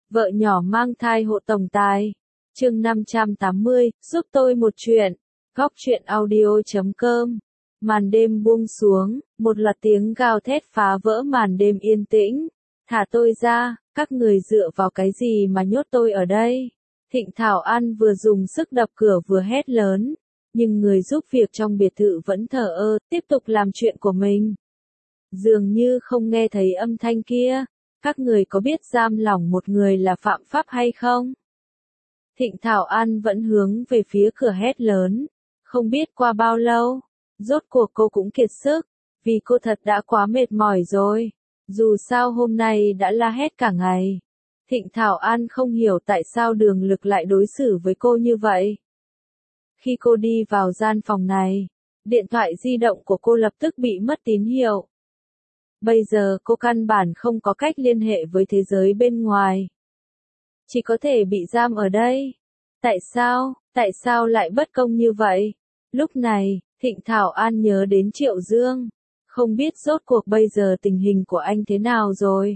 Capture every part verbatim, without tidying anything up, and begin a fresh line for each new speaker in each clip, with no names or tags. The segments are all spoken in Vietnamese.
Vợ nhỏ mang thai hộ tổng tài. Chương năm trăm tám mươi, giúp tôi một chuyện. Góc truyện audio chấm com. Màn đêm buông xuống, một loạt tiếng gào thét phá vỡ màn đêm yên tĩnh. Thả tôi ra, các người dựa vào cái gì mà nhốt tôi ở đây? Thịnh Thảo An vừa dùng sức đập cửa vừa hét lớn. Nhưng người giúp việc trong biệt thự vẫn thờ ơ, tiếp tục làm chuyện của mình. Dường như không nghe thấy âm thanh kia. Các người có biết giam lỏng một người là phạm pháp hay không? Thịnh Thảo An vẫn hướng về phía cửa hét lớn. Không biết qua bao lâu, rốt cuộc cô cũng kiệt sức, vì cô thật đã quá mệt mỏi rồi. Dù sao hôm nay đã la hét cả ngày. Thịnh Thảo An không hiểu tại sao Đường Lực lại đối xử với cô như vậy. Khi cô đi vào gian phòng này, điện thoại di động của cô lập tức bị mất tín hiệu. Bây giờ cô căn bản không có cách liên hệ với thế giới bên ngoài. Chỉ có thể bị giam ở đây. Tại sao, tại sao lại bất công như vậy? Lúc này, Thịnh Thảo An nhớ đến Triệu Dương. Không biết rốt cuộc bây giờ tình hình của anh thế nào rồi.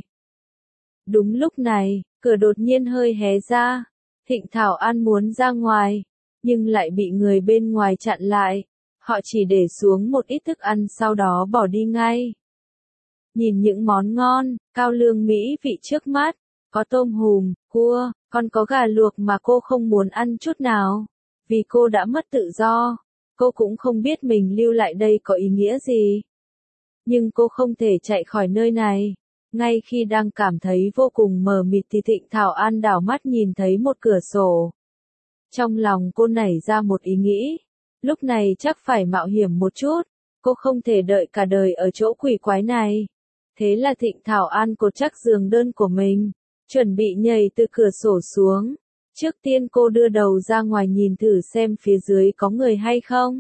Đúng lúc này, cửa đột nhiên hơi hé ra. Thịnh Thảo An muốn ra ngoài, nhưng lại bị người bên ngoài chặn lại. Họ chỉ để xuống một ít thức ăn sau đó bỏ đi ngay. Nhìn những món ngon, cao lương mỹ vị trước mắt, có tôm hùm, cua, còn có gà luộc mà cô không muốn ăn chút nào. Vì cô đã mất tự do, cô cũng không biết mình lưu lại đây có ý nghĩa gì. Nhưng cô không thể chạy khỏi nơi này. Ngay khi đang cảm thấy vô cùng mờ mịt thì Thịnh Thảo An đảo mắt nhìn thấy một cửa sổ. Trong lòng cô nảy ra một ý nghĩ. Lúc này chắc phải mạo hiểm một chút. Cô không thể đợi cả đời ở chỗ quỷ quái này. Thế là Thịnh Thảo An cột chắc giường đơn của mình, chuẩn bị nhảy từ cửa sổ xuống. Trước tiên cô đưa đầu ra ngoài nhìn thử xem phía dưới có người hay không.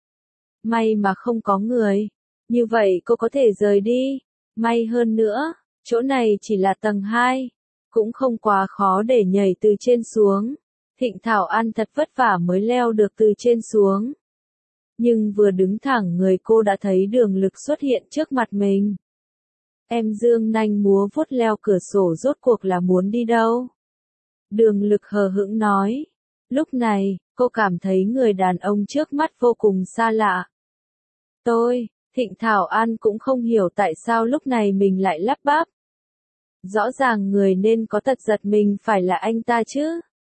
May mà không có người. Như vậy cô có thể rời đi. May hơn nữa, chỗ này chỉ là tầng hai. Cũng không quá khó để nhảy từ trên xuống. Thịnh Thảo An thật vất vả mới leo được từ trên xuống. Nhưng vừa đứng thẳng người cô đã thấy Đường Lực xuất hiện trước mặt mình. Em dương nanh múa vuốt leo cửa sổ rốt cuộc là muốn đi đâu? Đường Lực hờ hững nói. Lúc này, cô cảm thấy người đàn ông trước mắt vô cùng xa lạ. Tôi, Thịnh Thảo An cũng không hiểu tại sao lúc này mình lại lắp bắp. Rõ ràng người nên có tật giật mình phải là anh ta chứ.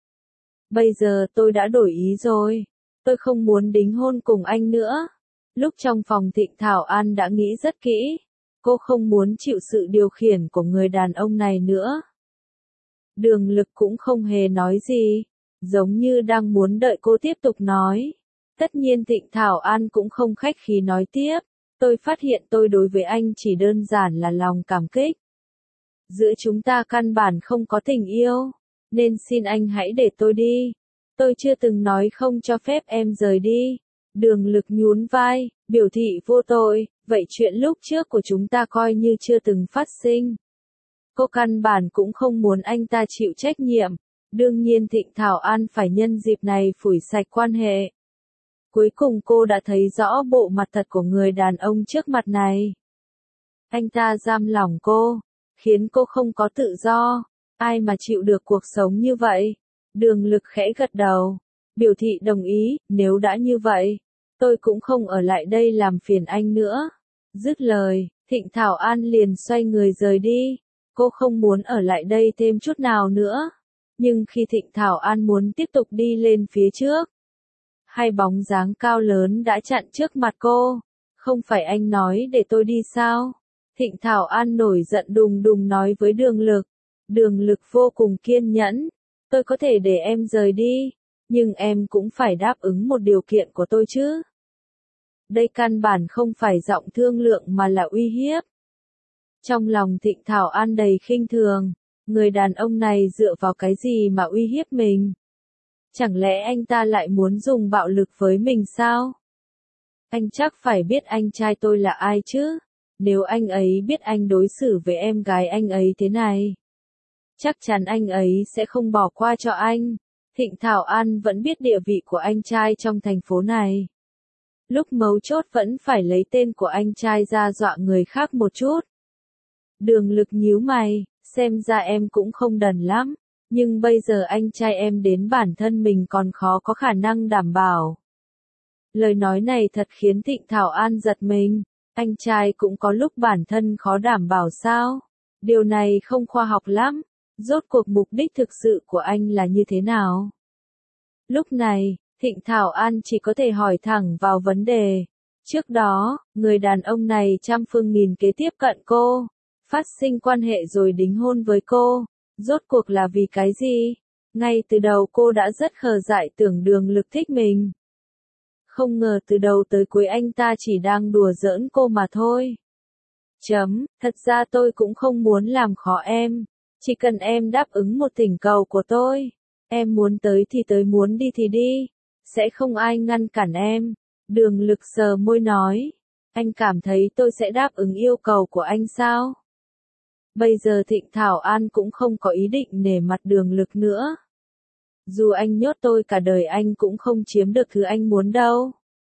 Bây giờ tôi đã đổi ý rồi. Tôi không muốn đính hôn cùng anh nữa. Lúc trong phòng Thịnh Thảo An đã nghĩ rất kỹ. Cô không muốn chịu sự điều khiển của người đàn ông này nữa. Đường Lực cũng không hề nói gì, giống như đang muốn đợi cô tiếp tục nói. Tất nhiên Thịnh Thảo An cũng không khách khí nói tiếp. Tôi phát hiện tôi đối với anh chỉ đơn giản là lòng cảm kích. Giữa chúng ta căn bản không có tình yêu, nên xin anh hãy để tôi đi. Tôi chưa từng nói không cho phép em rời đi. Đường Lực nhún vai, biểu thị vô tội, vậy chuyện lúc trước của chúng ta coi như chưa từng phát sinh. Cô căn bản cũng không muốn anh ta chịu trách nhiệm. Đương nhiên Thịnh Thảo An phải nhân dịp này phủi sạch quan hệ. Cuối cùng cô đã thấy rõ bộ mặt thật của người đàn ông trước mặt này. Anh ta giam lỏng cô, khiến cô không có tự do. Ai mà chịu được cuộc sống như vậy? Đường Lực khẽ gật đầu, biểu thị đồng ý, nếu đã như vậy, tôi cũng không ở lại đây làm phiền anh nữa. Dứt lời, Thịnh Thảo An liền xoay người rời đi. Cô không muốn ở lại đây thêm chút nào nữa. Nhưng khi Thịnh Thảo An muốn tiếp tục đi lên phía trước, hai bóng dáng cao lớn đã chặn trước mặt cô. Không phải anh nói để tôi đi sao? Thịnh Thảo An nổi giận đùng đùng nói với Đường Lực. Đường Lực vô cùng kiên nhẫn. Tôi có thể để em rời đi, nhưng em cũng phải đáp ứng một điều kiện của tôi chứ. Đây căn bản không phải giọng thương lượng mà là uy hiếp. Trong lòng Thịnh Thảo An đầy khinh thường, người đàn ông này dựa vào cái gì mà uy hiếp mình? Chẳng lẽ anh ta lại muốn dùng bạo lực với mình sao? Anh chắc phải biết anh trai tôi là ai chứ? Nếu anh ấy biết anh đối xử với em gái anh ấy thế này, chắc chắn anh ấy sẽ không bỏ qua cho anh. Thịnh Thảo An vẫn biết địa vị của anh trai trong thành phố này. Lúc mấu chốt vẫn phải lấy tên của anh trai ra dọa người khác một chút. Đường Lực nhíu mày, xem ra em cũng không đần lắm. Nhưng bây giờ anh trai em đến bản thân mình còn khó có khả năng đảm bảo. Lời nói này thật khiến Thịnh Thảo An giật mình. Anh trai cũng có lúc bản thân khó đảm bảo sao? Điều này không khoa học lắm. Rốt cuộc mục đích thực sự của anh là như thế nào? Lúc này, Thịnh Thảo An chỉ có thể hỏi thẳng vào vấn đề. Trước đó, người đàn ông này trăm phương nghìn kế tiếp cận cô, phát sinh quan hệ rồi đính hôn với cô. Rốt cuộc là vì cái gì? Ngay từ đầu cô đã rất khờ dại tưởng Đường Lực thích mình. Không ngờ từ đầu tới cuối anh ta chỉ đang đùa giỡn cô mà thôi. Chấm, thật ra tôi cũng không muốn làm khó em. Chỉ cần em đáp ứng một thỉnh cầu của tôi. Em muốn tới thì tới, muốn đi thì đi. Sẽ không ai ngăn cản em. Đường Lực sờ môi nói. Anh cảm thấy tôi sẽ đáp ứng yêu cầu của anh sao? Bây giờ Thịnh Thảo An cũng không có ý định nể mặt Đường Lực nữa. Dù anh nhốt tôi cả đời anh cũng không chiếm được thứ anh muốn đâu.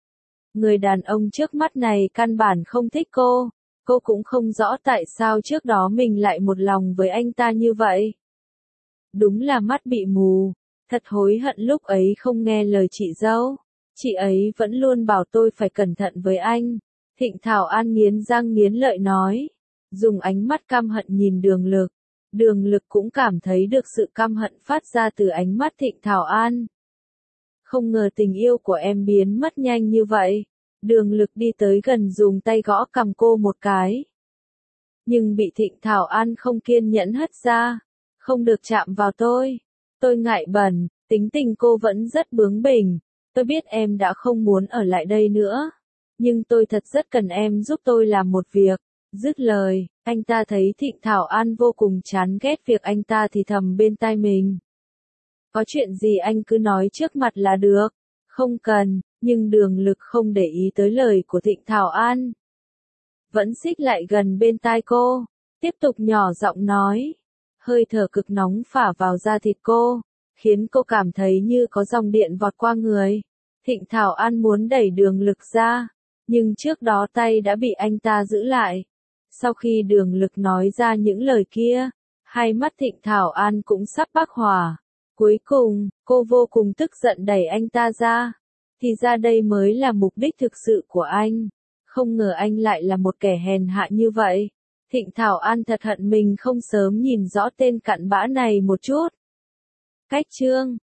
Người đàn ông trước mắt này căn bản không thích cô. Cô cũng không rõ tại sao trước đó mình lại một lòng với anh ta như vậy. Đúng là mắt bị mù. Thật hối hận lúc ấy không nghe lời chị dâu. Chị ấy vẫn luôn bảo tôi phải cẩn thận với anh. Thịnh Thảo An nghiến răng nghiến lợi nói. Dùng ánh mắt căm hận nhìn Đường Lực. Đường Lực cũng cảm thấy được sự căm hận phát ra từ ánh mắt Thịnh Thảo An. Không ngờ tình yêu của em biến mất nhanh như vậy. Đường Lực đi tới gần dùng tay gõ cằm cô một cái. Nhưng bị Thịnh Thảo An không kiên nhẫn hất ra. Không được chạm vào tôi. Tôi ngại bẩn, tính tình cô vẫn rất bướng bỉnh. Tôi biết em đã không muốn ở lại đây nữa. Nhưng tôi thật rất cần em giúp tôi làm một việc. Dứt lời, anh ta thấy Thịnh Thảo An vô cùng chán ghét việc anh ta thì thầm bên tai mình. Có chuyện gì anh cứ nói trước mặt là được. Không cần, nhưng Đường Lực không để ý tới lời của Thịnh Thảo An. Vẫn xích lại gần bên tai cô, tiếp tục nhỏ giọng nói. Hơi thở cực nóng phả vào da thịt cô, khiến cô cảm thấy như có dòng điện vọt qua người. Thịnh Thảo An muốn đẩy Đường Lực ra, nhưng trước đó tay đã bị anh ta giữ lại. Sau khi Đường Lực nói ra những lời kia, hai mắt Thịnh Thảo An cũng sắp bác hỏa. Cuối cùng, cô vô cùng tức giận đẩy anh ta ra. Thì ra đây mới là mục đích thực sự của anh. Không ngờ anh lại là một kẻ hèn hạ như vậy. Thịnh Thảo An thật hận mình không sớm nhìn rõ tên cặn bã này một chút. Cách chương